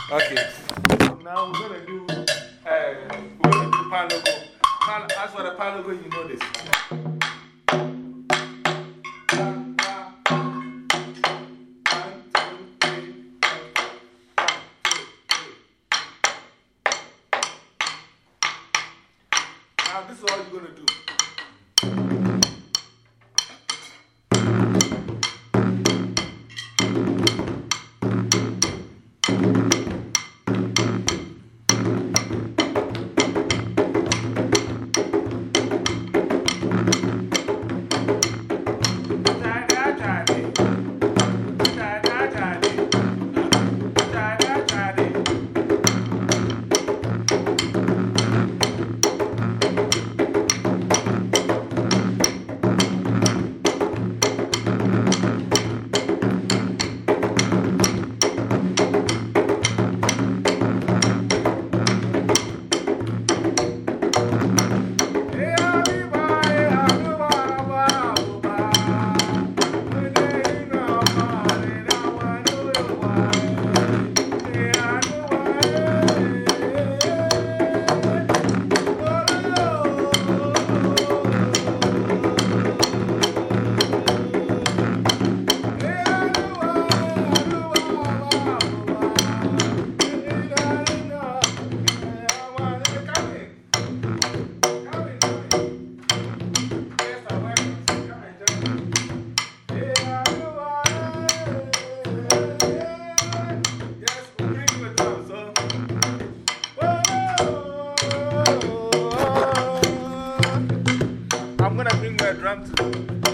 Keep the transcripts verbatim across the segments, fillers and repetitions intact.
Okay. So now we're going to do, uh, we're going to do Palogo. Pal As for the Palogo, you know this. Now, this is all you're going to do. I'm going to bring my drum too.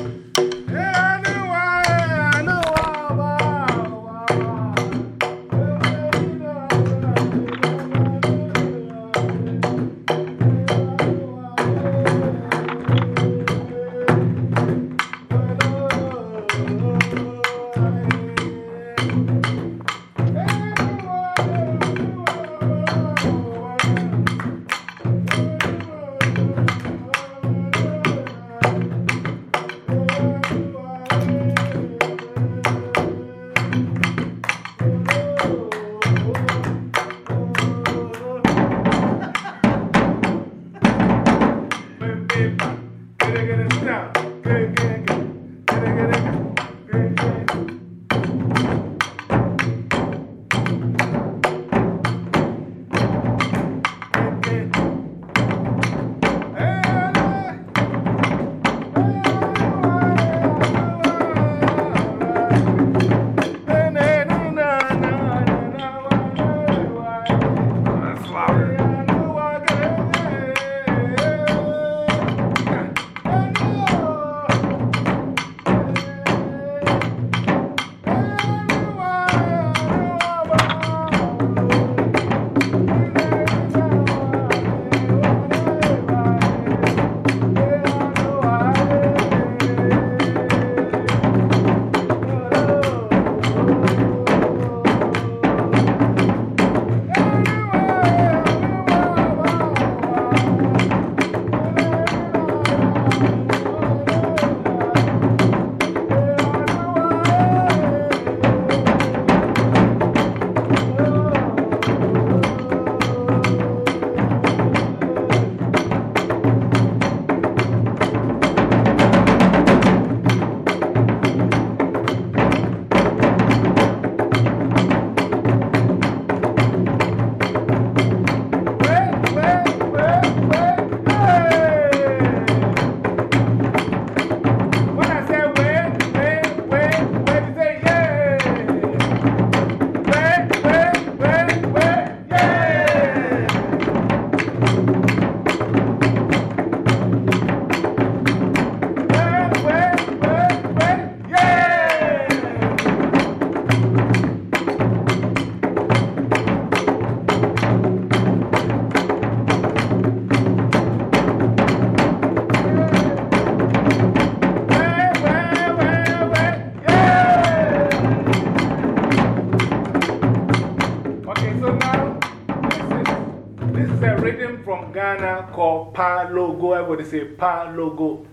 Ghana called Palogo. Everybody say Palogo.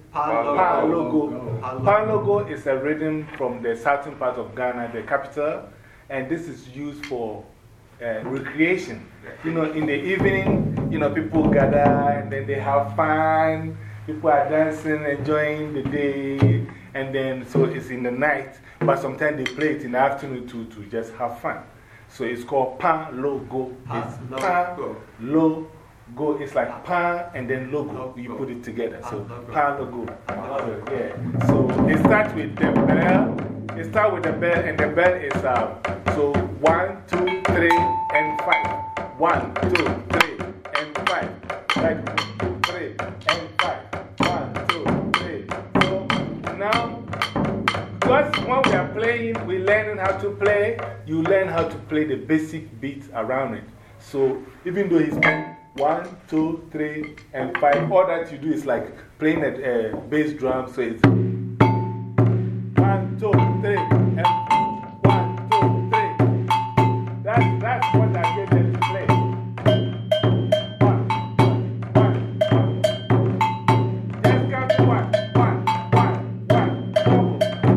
Palogo. Palogo is a rhythm from the southern part of Ghana, the capital, and this is used for uh, recreation. You know, in the evening, you know, people gather and then they have fun. People are dancing, enjoying the day. And then, so it's in the night. But sometimes they play it in the afternoon to, to just have fun. So it's called Pan Logo. It's Pan Logo. It's like Pan and then logo. You put it together. So Pan Logo. So, yeah. So it starts with the bell. It starts with the bell, and the bell is um, so one, two, three, and five. One, two, three, and five. Like three, and five. One, two, three. So now, because when we are playing, we're learning how to play, you learn how to play the basic beats around it. So even though he's playing one, two, three, and five, all that you do is like playing a uh, bass drum. So it's one, two, three, and one, two, three. That's, that's what I get them to play. One, one, one. Just count to one, one, one, one, double.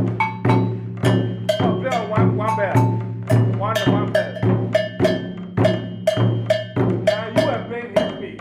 Oh, play on one, one bell. One, one bell. Now you are playing his beat.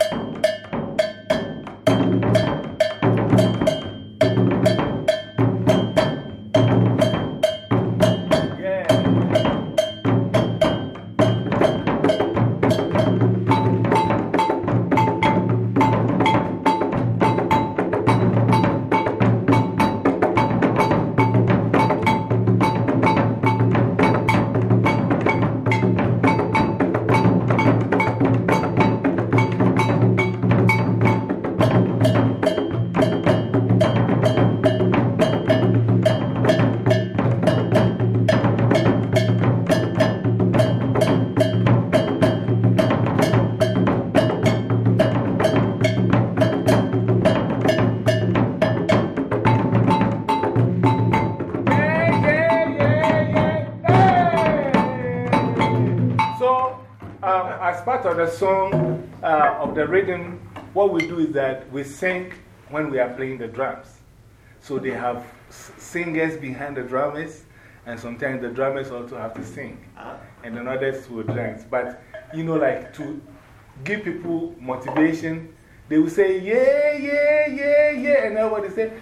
As part of the song, uh, of the rhythm, what we do is that we sing when we are playing the drums. So they have singers behind the drummers, and sometimes the drummers also have to sing, and then others will dance. But, you know, like to give people motivation, they will say, yeah, yeah, yeah, yeah, and everybody say,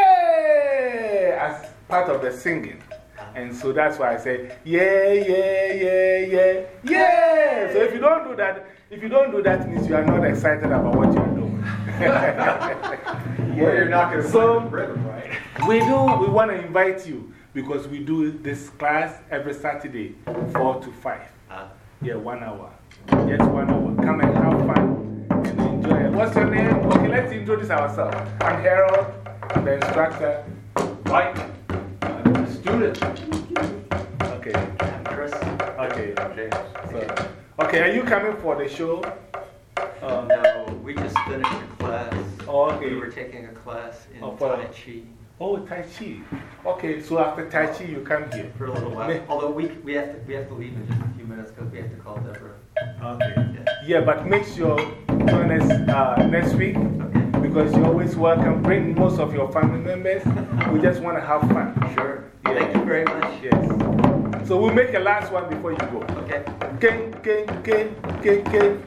yeah, as part of the singing. And so that's why I say, yeah, yeah, yeah, yeah, yeah. So if you don't do that, if you don't do that, means you are not excited about what you're doing. Yeah, well, you're not going to so find the rhythm, right? We do, we want to invite you because we do this class every Saturday, four to five. Uh, Yeah, one hour. Just one hour. Come and have fun and enjoy it. What's your name? Okay, let's introduce ourselves. I'm Harold, I'm the instructor. Mike. Student. Okay. I'm Chris. Okay. I'm James. So, okay, are you coming for the show? Uh, no, we just finished a class. Oh, okay. We were taking a class in Oh, for- Tai Chi Oh, Tai Chi. Okay, so after Tai Chi, you come here. for a little while. Although we, we, have to, we have to leave in just a few minutes because we have to call Deborah. Okay. Yeah. Yeah, but make sure join us uh, next week Okay. because you're always welcome. Bring most of your family members. We just want to have fun. Sure. Yeah. Thank you very much. Yes. So we'll make a last one before you go. Okay. King, king, king, king, king.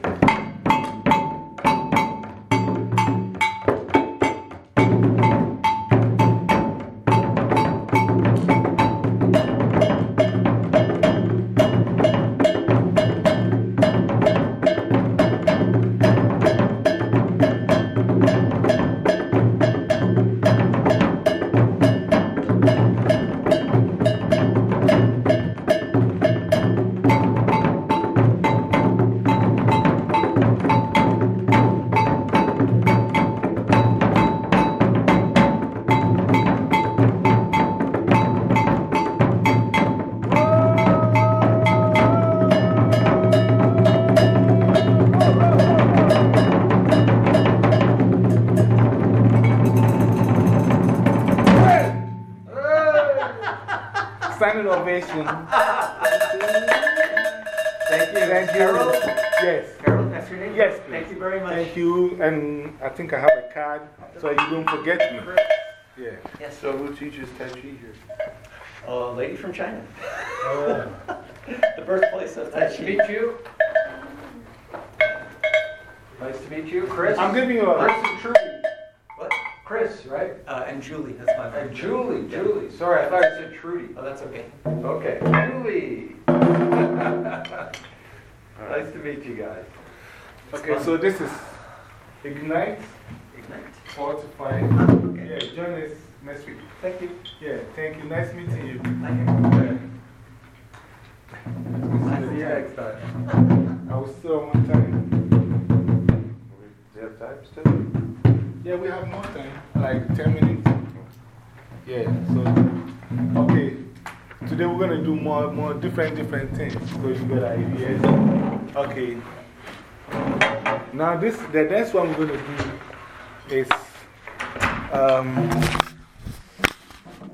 Standing ovation. Thank you. Thank you. Harold? Yes. Harold, that's your name? Yes, please. Thank you very much. Thank you. And I think I have a card so you don't forget me. Yeah. Yes. So who teaches Tai Chi here? A lady from China. Oh. The birthplace of Tai Nice to Chi. meet you. Nice to meet you, Chris. I'm giving you a. Chris and Trudy. What? Chris, right? Uh, and Julie, that's my And friend. Julie, Julie. Sorry, I thought you said Trudy. Oh, that's okay. Okay, Julie. Nice to meet you guys. Okay, so this is Ignite. Ignite. four to five. Okay. Yeah, join us next week. Thank you. Yeah, thank you. Nice meeting you. Thank you. Yeah. See you next time. I will still on time. Do you have time still? Yeah, we have more time, like ten minutes. Yeah, so, okay. Today we're going to do more, more different, different things. So you got ideas. Okay. Now, this, the next one we're going to do is um,